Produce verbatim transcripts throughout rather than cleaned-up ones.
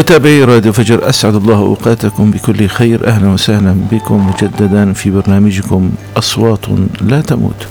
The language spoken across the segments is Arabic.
متابعي راديو فجر، أسعد الله أوقاتكم بكل خير. أهلا وسهلا بكم مجددا في برنامجكم أصوات لا تموت.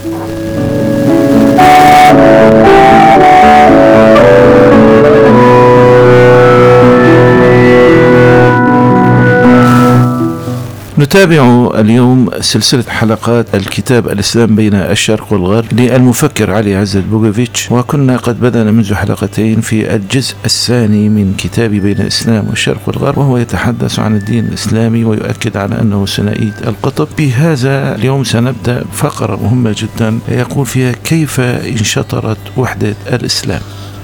نتابع اليوم سلسلة حلقات الكتاب الإسلام بين الشرق والغرب للمفكر علي عزت بوغوفيتش، وكنا قد بدأنا منذ حلقتين في الجزء الثاني من كتاب بين الإسلام والشرق والغرب، وهو يتحدث عن الدين الإسلامي ويؤكد على أنه ثنائي القطب. بهذا اليوم سنبدأ فقرة مهمة جدا يقول فيها كيف انشطرت وحدة الإسلام.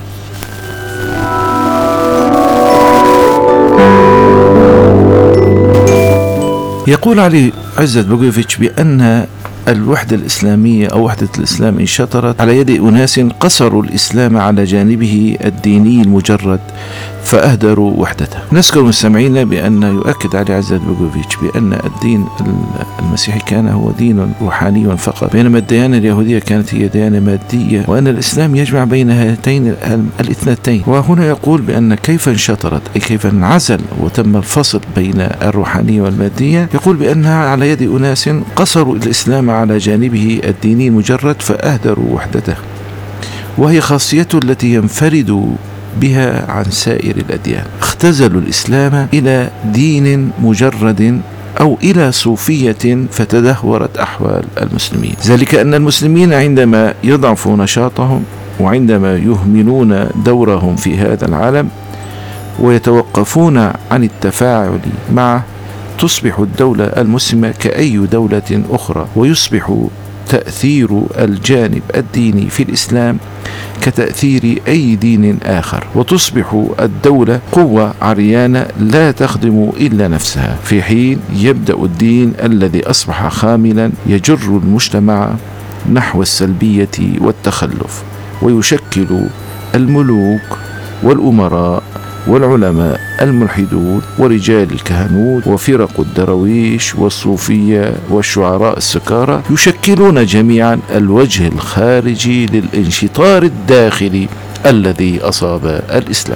يقول علي عزت بوغوفيتش بأن الوحدة الإسلامية أو وحدة الإسلام انشطرت على يد أناس قصروا الإسلام على جانبه الديني المجرد فأهدروا وحدته. نذكر مستمعينا بأن يؤكد علي عزت بوغوفيتش بأن الدين المسيحي كان هو دين روحاني فقط، بينما الديانة اليهودية كانت هي ديانة مادية، وأن الإسلام يجمع بين هاتين الاثنتين. وهنا يقول بأن كيف انشطرت أي كيف انعزل وتم الفصل بين الروحانية والمادية. يقول بأنها على يد أناس قصروا الإسلام على جانبه الديني المجرد فأهدروا وحدته، وهي خاصيته التي ينفرد بها عن سائر الأديان. اختزلوا الإسلام إلى دين مجرد أو إلى صوفية فتدهورت أحوال المسلمين. ذلك أن المسلمين عندما يضعف نشاطهم وعندما يهملون دورهم في هذا العالم ويتوقفون عن التفاعل معه، تصبح الدولة المسلمة كأي دولة أخرى، ويصبح تأثير الجانب الديني في الإسلام كتأثير أي دين آخر، وتصبح الدولة قوة عريانة لا تخدم إلا نفسها، في حين يبدأ الدين الذي أصبح خاملا يجر المجتمع نحو السلبية والتخلف، ويشكل الملوك والأمراء والعلماء الملحدون ورجال الكهنوت وفرق الدرويش والصوفية والشعراء السكارى، يشكلون جميعا الوجه الخارجي للانشطار الداخلي الذي أصاب الإسلام.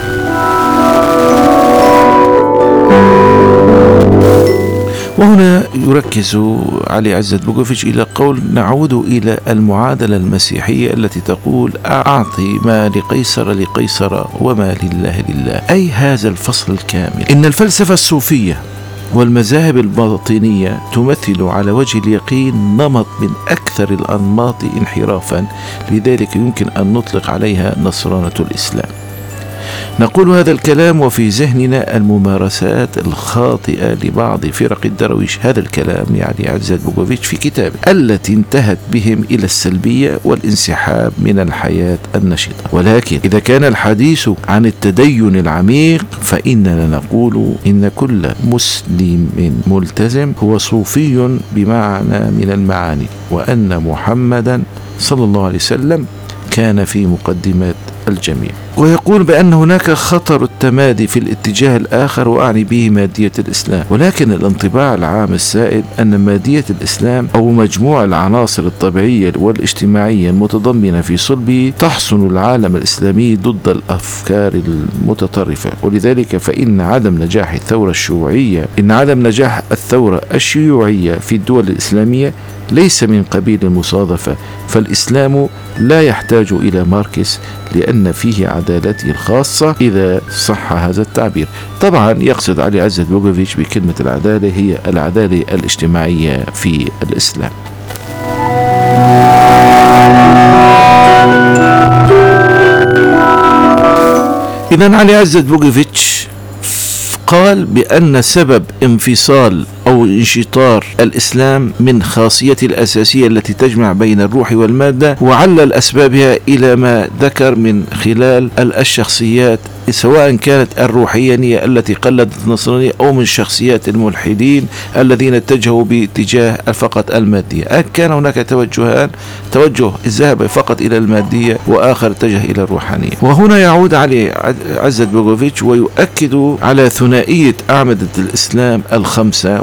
وهنا يركز علي عزت بوغوفيتش إلى قول نعود إلى المعادلة المسيحية التي تقول أعطي ما لقيصر لقيصر وما لله لله، أي هذا الفصل الكامل. إن الفلسفة الصوفية والمذاهب الباطنية تمثل على وجه اليقين نمط من أكثر الأنماط انحرافا، لذلك يمكن أن نطلق عليها نصرانة الإسلام. نقول هذا الكلام وفي ذهننا الممارسات الخاطئة لبعض فرق الدرويش، هذا الكلام يعني عزت بوغوفيتش في كتابه، التي انتهت بهم إلى السلبية والانسحاب من الحياة النشطة. ولكن إذا كان الحديث عن التدين العميق فإننا نقول إن كل مسلم ملتزم هو صوفي بمعنى من المعاني، وأن محمدا صلى الله عليه وسلم كان في مقدمات الجميع. ويقول بأن هناك خطر التمادي في الاتجاه الآخر، وأعني به مادية الإسلام، ولكن الانطباع العام السائد أن مادية الإسلام أو مجموع العناصر الطبيعية والاجتماعية المتضمنة في صلبه تحصن العالم الإسلامي ضد الأفكار المتطرفة. ولذلك فإن عدم نجاح الثورة الشيوعية إن عدم نجاح الثورة الشيوعية في الدول الإسلامية ليس من قبيل المصادفة، فالإسلام لا يحتاج إلى ماركس لأن فيه عدالته الخاصة إذا صح هذا التعبير. طبعا يقصد علي عزت بوغوفيتش بكلمة العدالة هي العدالة الاجتماعية في الإسلام. إذن علي عزت بوغوفيتش قال بأن سبب انفصال أو انشطار الإسلام من خاصيته الأساسية التي تجمع بين الروح والمادة، وعلل أسبابها إلى ما ذكر من خلال الشخصيات سواء كانت الروحيانية التي قلدت النصرانية أو من شخصيات الملحدين الذين اتجهوا باتجاه فقط المادية. كان هناك توجهان، توجه الذهاب فقط إلى المادية وآخر اتجه إلى الروحانية. وهنا يعود علي عزت بوغوفيتش ويؤكد على ثنائية أعمدة الإسلام الخمسة،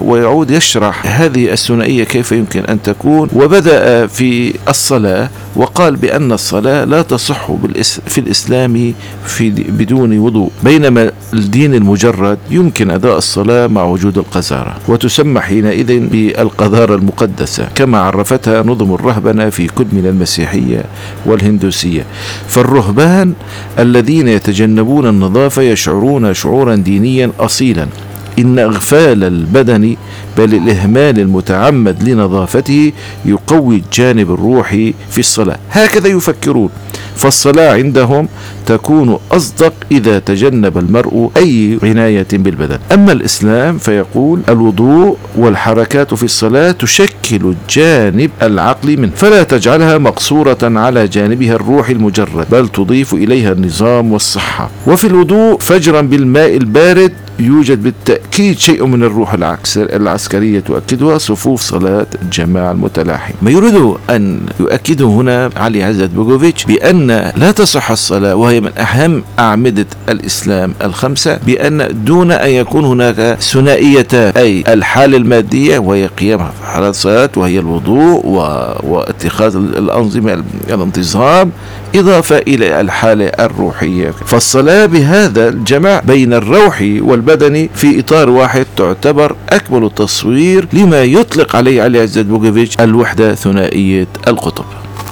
ويعود يشرح هذه الثنائية كيف يمكن أن تكون، وبدأ في الصلاة وقال بأن الصلاة لا تصح في الإسلام في بدون وضوء، بينما الدين المجرد يمكن أداء الصلاة مع وجود القذارة، وتسمى حينئذ بالقذارة المقدسة كما عرفتها نظم الرهبنة في كل من المسيحية والهندوسية. فالرهبان الذين يتجنبون النظافة يشعرون شعورا دينيا أصيلا إن إغفال البدن بل الإهمال المتعمد لنظافته يقوي الجانب الروحي في الصلاة، هكذا يفكرون. فالصلاة عندهم تكون أصدق إذا تجنب المرء أي عناية بالبدن. أما الإسلام فيقول الوضوء والحركات في الصلاة تشكل الجانب العقلي منه، فلا تجعلها مقصورة على جانبها الروحي المجرد، بل تضيف إليها النظام والصحة. وفي الوضوء فجرا بالماء البارد يوجد بالتأكيد شيء من الروح العسكرية تؤكدها صفوف صلاة الجماعة المتلاحمة. ما يريد أن يؤكده هنا علي عزت بوغوفيتش بأن لا تصح الصلاة، وهي من أهم أعمدة الإسلام الخمسة، بأن دون أن يكون هناك ثنائيتان، أي الحالة المادية وهي قيامها في حالة الصلاة وهي الوضوء و... واتخاذ الأنظمة الانتظام، إضافة إلى الحالة الروحية. فالصلاة بهذا الجمع بين الروحي والبدني في إطار واحد تعتبر أكمل تصوير لما يطلق عليه علي عزت بوغوفيتش الوحدة ثنائية القطب.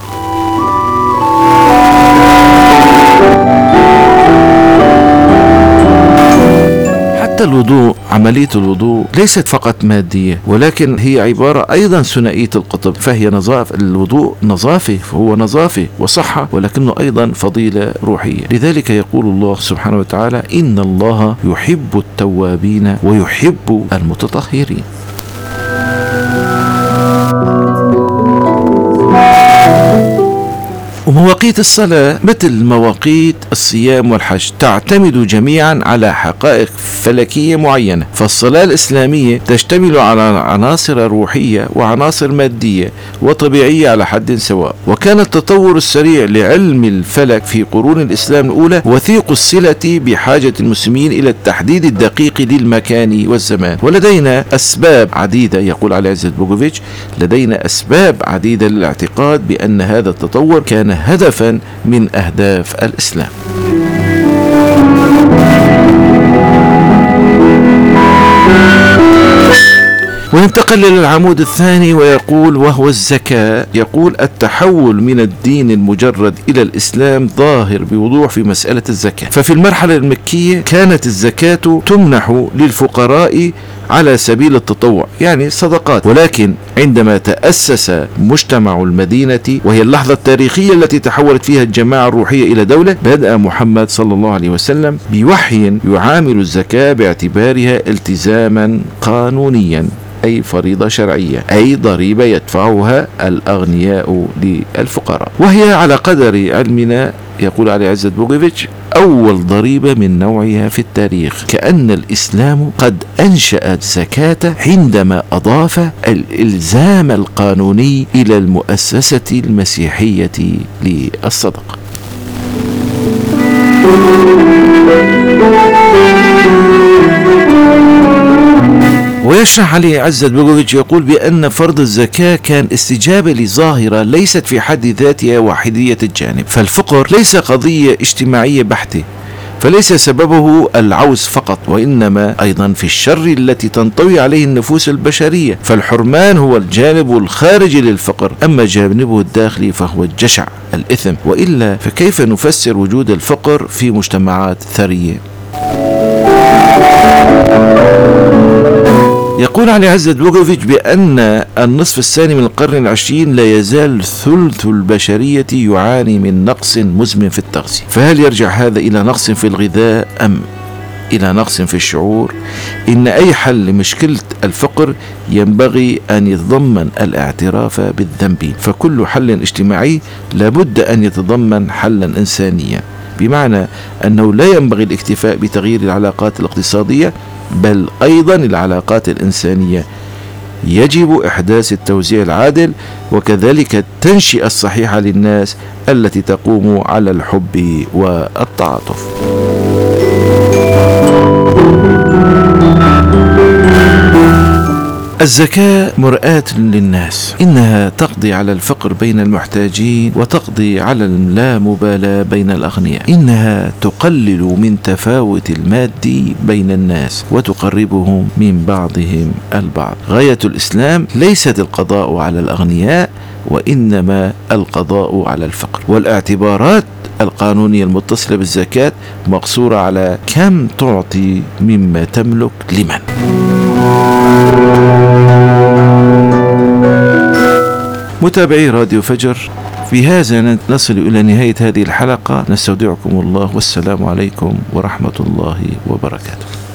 حتى الوضوء، عملية الوضوء ليست فقط مادية، ولكن هي عبارة أيضا ثنائية القطب، فهي نظافة. الوضوء نظافة، فهو نظافة وصحة، ولكنه أيضا فضيلة روحية. لذلك يقول الله سبحانه وتعالى إن الله يحب التوابين ويحب المتطهرين. ومواقيت الصلاة مثل مواقيت الصيام والحج تعتمد جميعا على حقائق فلكية معينة. فالصلاة الإسلامية تشتمل على عناصر روحية وعناصر مادية وطبيعية على حد سواء. وكان التطور السريع لعلم الفلك في قرون الإسلام الأولى وثيق الصلة بحاجة المسلمين إلى التحديد الدقيق للمكان والزمان. ولدينا أسباب عديدة، يقول علي عزت بوغوفيتش، لدينا أسباب عديدة للاعتقاد بأن هذا التطور كان هدفا من أهداف الإسلام. وينتقل إلى العمود الثاني ويقول وهو الزكاة. يقول التحول من الدين المجرد إلى الإسلام ظاهر بوضوح في مسألة الزكاة. ففي المرحلة المكية كانت الزكاة تمنح للفقراء على سبيل التطوع، يعني صدقات. ولكن عندما تأسس مجتمع المدينة، وهي اللحظة التاريخية التي تحولت فيها الجماعة الروحية إلى دولة، بدأ محمد صلى الله عليه وسلم بوحي يعامل الزكاة باعتبارها التزاما قانونيا، أي فريضة شرعية، أي ضريبة يدفعها الأغنياء للفقراء. وهي على قدر علمنا، يقول علي عزت بوغوفيتش، أول ضريبة من نوعها في التاريخ. كأن الإسلام قد أنشأ الزكاة عندما أضاف الإلزام القانوني إلى المؤسسة المسيحية للصدقة. ويشرح علي عزت بوغوفيتش يقول بأن فرض الزكاة كان استجابة لظاهرة ليست في حد ذاتها وحيدية الجانب. فالفقر ليس قضية اجتماعية بحتة، فليس سببه العوز فقط، وإنما أيضا في الشر التي تنطوي عليه النفوس البشرية. فالحرمان هو الجانب الخارجي للفقر، أما جانبه الداخلي فهو الجشع، الإثم. وإلا فكيف نفسر وجود الفقر في مجتمعات ثرية؟ يقول علي عزت بوغوفيتش بأن النصف الثاني من القرن العشرين لا يزال ثلث البشرية يعاني من نقص مزمن في التغذية. فهل يرجع هذا إلى نقص في الغذاء أم إلى نقص في الشعور؟ إن أي حل لمشكلة الفقر ينبغي أن يتضمن الاعتراف بالذنب، فكل حل اجتماعي لابد أن يتضمن حلا إنسانيا، بمعنى أنه لا ينبغي الاكتفاء بتغيير العلاقات الاقتصادية، بل أيضا العلاقات الإنسانية. يجب إحداث التوزيع العادل، وكذلك التنشئة الصحيحة للناس التي تقوم على الحب والتعاطف. الزكاة مرآة للناس، إنها تقضي على الفقر بين المحتاجين وتقضي على اللامبالاة بين الأغنياء، إنها تقلل من تفاوت المادي بين الناس وتقربهم من بعضهم البعض. غاية الإسلام ليست القضاء على الأغنياء، وإنما القضاء على الفقر. والاعتبارات القانونية المتصلة بالزكاة مقصورة على كم تعطي مما تملك لمن. متابعي راديو فجر، بهذا نصل إلى نهاية هذه الحلقة. نستودعكم الله، والسلام عليكم ورحمة الله وبركاته.